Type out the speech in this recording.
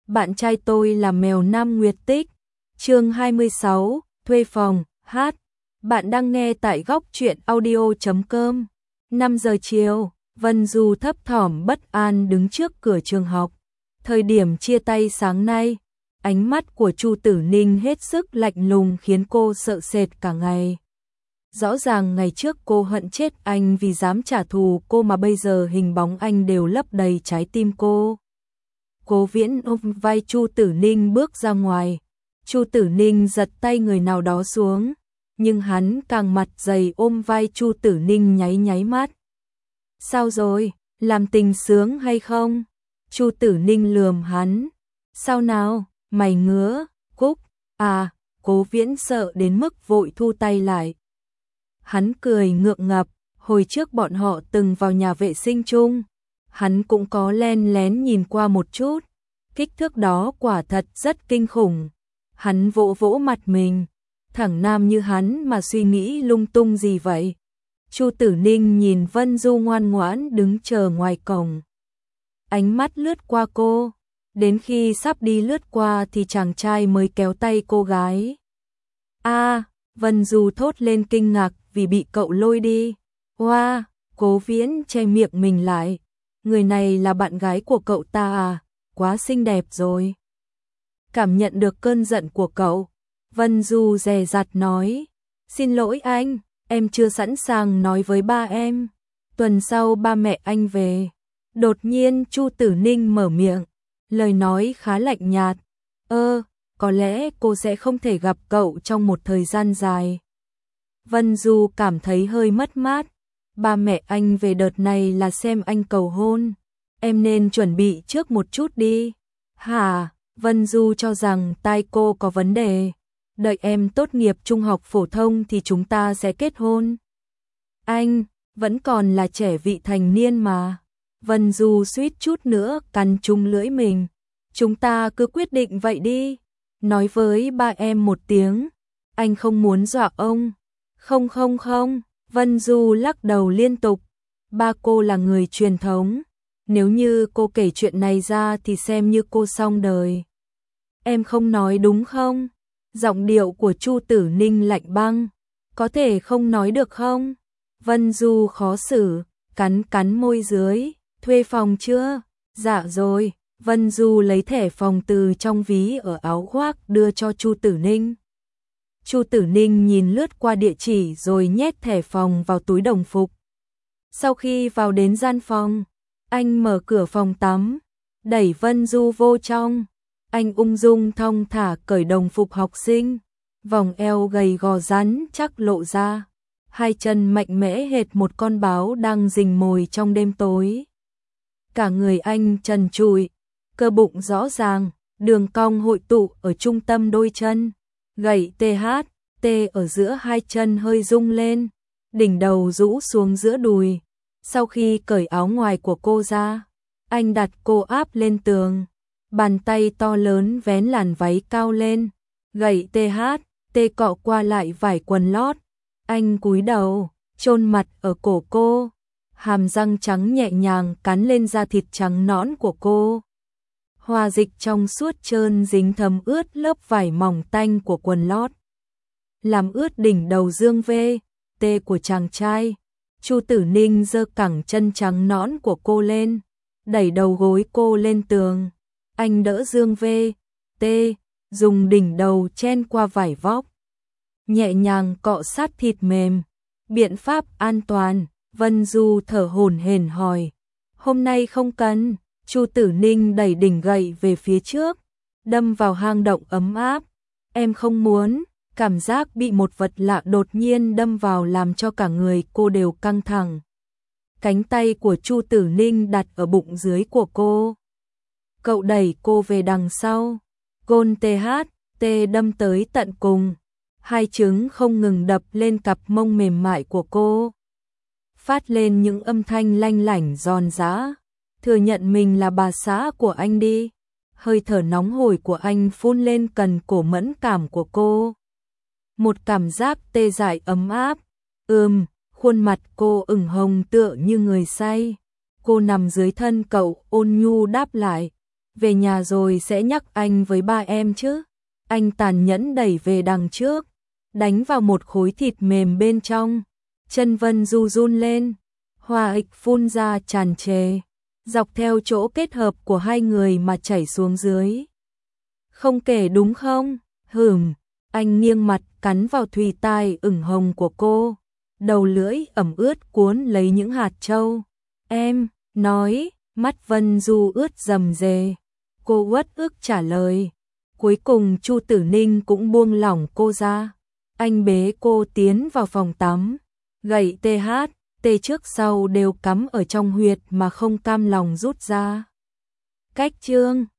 Bạn trai tôi là mèo Nam Nguyệt Tích. Chương 26, thuê phòng, hát. Bạn đang nghe tại góc truyện audio.com. 5 giờ chiều, Vân Du thấp thỏm bất an đứng trước cửa trường học. Thời điểm chia tay sáng nay, ánh mắt của Chu Tử Ninh hết sức lạnh lùng khiến cô sợ sệt cả ngày. Rõ ràng ngày trước cô hận chết anh vì dám trả thù cô, mà bây giờ hình bóng anh đều lấp đầy trái tim cô. Cố Viễn ôm vai Chu Tử Ninh bước ra ngoài. Chu Tử Ninh giật tay người nào đó xuống, nhưng hắn càng mặt dày ôm vai Chu Tử Ninh nháy nháy mắt. Sao rồi, làm tình sướng hay không? Chu Tử Ninh lườm hắn. Sao nào, mày ngứa, Cúc, à, Cố Viễn sợ đến mức vội thu tay lại. Hắn cười ngượng ngập, hồi trước bọn họ từng vào nhà vệ sinh chung. Hắn cũng có len lén nhìn qua một chút, kích thước đó quả thật rất kinh khủng. Hắn vỗ vỗ mặt mình, thằng nam như hắn mà suy nghĩ lung tung gì vậy? Chu Tử Ninh nhìn Vân Du ngoan ngoãn đứng chờ ngoài cổng. Ánh mắt lướt qua cô, đến khi sắp đi lướt qua thì chàng trai mới kéo tay cô gái. A, Vân Du thốt lên kinh ngạc vì bị cậu lôi đi. Wow, Cố Viễn che miệng mình lại. Người này là bạn gái của cậu ta à, quá xinh đẹp rồi. Cảm nhận được cơn giận của cậu, Vân Du dè dặt nói, xin lỗi anh, em chưa sẵn sàng nói với ba em. Tuần sau ba mẹ anh về. Đột nhiên Chu Tử Ninh mở miệng, lời nói khá lạnh nhạt. Có lẽ cô sẽ không thể gặp cậu trong một thời gian dài. Vân Du cảm thấy hơi mất mát. Ba mẹ anh về đợt này là xem anh cầu hôn. Em nên chuẩn bị trước một chút đi. Hả? Vân Du cho rằng tai cô có vấn đề. Đợi em tốt nghiệp trung học phổ thông thì chúng ta sẽ kết hôn. Anh, vẫn còn là trẻ vị thành niên mà. Vân Du suýt chút nữa cắn trúng lưỡi mình. Chúng ta cứ quyết định vậy đi. Nói với ba em một tiếng. Anh không muốn dọa ông. Không. Vân Du lắc đầu liên tục. Ba cô là người truyền thống. Nếu như cô kể chuyện này ra thì xem như cô xong đời. Em không nói đúng không? Giọng điệu của Chu Tử Ninh lạnh băng. Có thể không nói được không? Vân Du khó xử, cắn môi dưới. Thuê phòng chưa? Dạ rồi. Vân Du lấy thẻ phòng từ trong ví ở áo khoác đưa cho Chu Tử Ninh. Chu Tử Ninh nhìn lướt qua địa chỉ rồi nhét thẻ phòng vào túi đồng phục. Sau khi vào đến gian phòng, anh mở cửa phòng tắm, đẩy Vân Du vô trong. Anh ung dung thong thả cởi đồng phục học sinh, vòng eo gầy gò rắn chắc lộ ra, hai chân mạnh mẽ hệt một con báo đang rình mồi trong đêm tối. Cả người anh trần trụi, cơ bụng rõ ràng, đường cong hội tụ ở trung tâm đôi chân, gậy THT ở giữa hai chân hơi rung lên, đỉnh đầu rũ xuống giữa đùi. Sau khi cởi áo ngoài của cô ra, anh đặt cô áp lên tường, bàn tay to lớn vén làn váy cao lên, gậy THT cọ qua lại vải quần lót. Anh cúi đầu, chôn mặt ở cổ cô, hàm răng trắng nhẹ nhàng cắn lên da thịt trắng nõn của cô. Hòa dịch trong suốt trơn dính thấm ướt lớp vải mỏng tanh của quần lót, làm ướt đỉnh đầu dương VT của chàng trai. Chu Tử Ninh giơ cẳng chân trắng nõn của cô lên, đẩy đầu gối cô lên tường. Anh đỡ dương VT, dùng đỉnh đầu chen qua vải vóc, nhẹ nhàng cọ sát thịt mềm. Biện pháp an toàn. Vân Du thở hổn hển hỏi. Hôm nay không cần. Chu Tử Ninh đẩy đỉnh gậy về phía trước, đâm vào hang động ấm áp. Em không muốn. Cảm giác bị một vật lạ đột nhiên đâm vào làm cho cả người cô đều căng thẳng. Cánh tay của Chu Tử Ninh đặt ở bụng dưới của cô. Cậu đẩy cô về đằng sau. Gôn THT đâm tới tận cùng. Hai trứng không ngừng đập lên cặp mông mềm mại của cô, phát lên những âm thanh lanh lảnh giòn giã. Thừa nhận mình là bà xã của anh đi. Hơi thở nóng hổi của anh phun lên cần cổ mẫn cảm của cô. Một cảm giác tê dại ấm áp. Khuôn mặt cô ửng hồng tựa như người say. Cô nằm dưới thân cậu ôn nhu đáp lại. về nhà rồi sẽ nhắc anh với ba em chứ. Anh tàn nhẫn đẩy về đằng trước, đánh vào một khối thịt mềm bên trong. Chân Vân Du run lên, hòa ịch phun ra tràn trề, dọc theo chỗ kết hợp của hai người mà chảy xuống dưới. Không kể đúng không? Anh nghiêng mặt cắn vào thùy tai ửng hồng của cô, đầu lưỡi ẩm ướt cuốn lấy những hạt châu. Em, nói, mắt Vân Du ướt rầm rề. Cô uất ức trả lời. Cuối cùng Chu Tử Ninh cũng buông lỏng cô ra. Anh bế cô tiến vào phòng tắm. Gậy tê trước sau đều cắm ở trong huyệt mà không cam lòng rút ra. Cách chương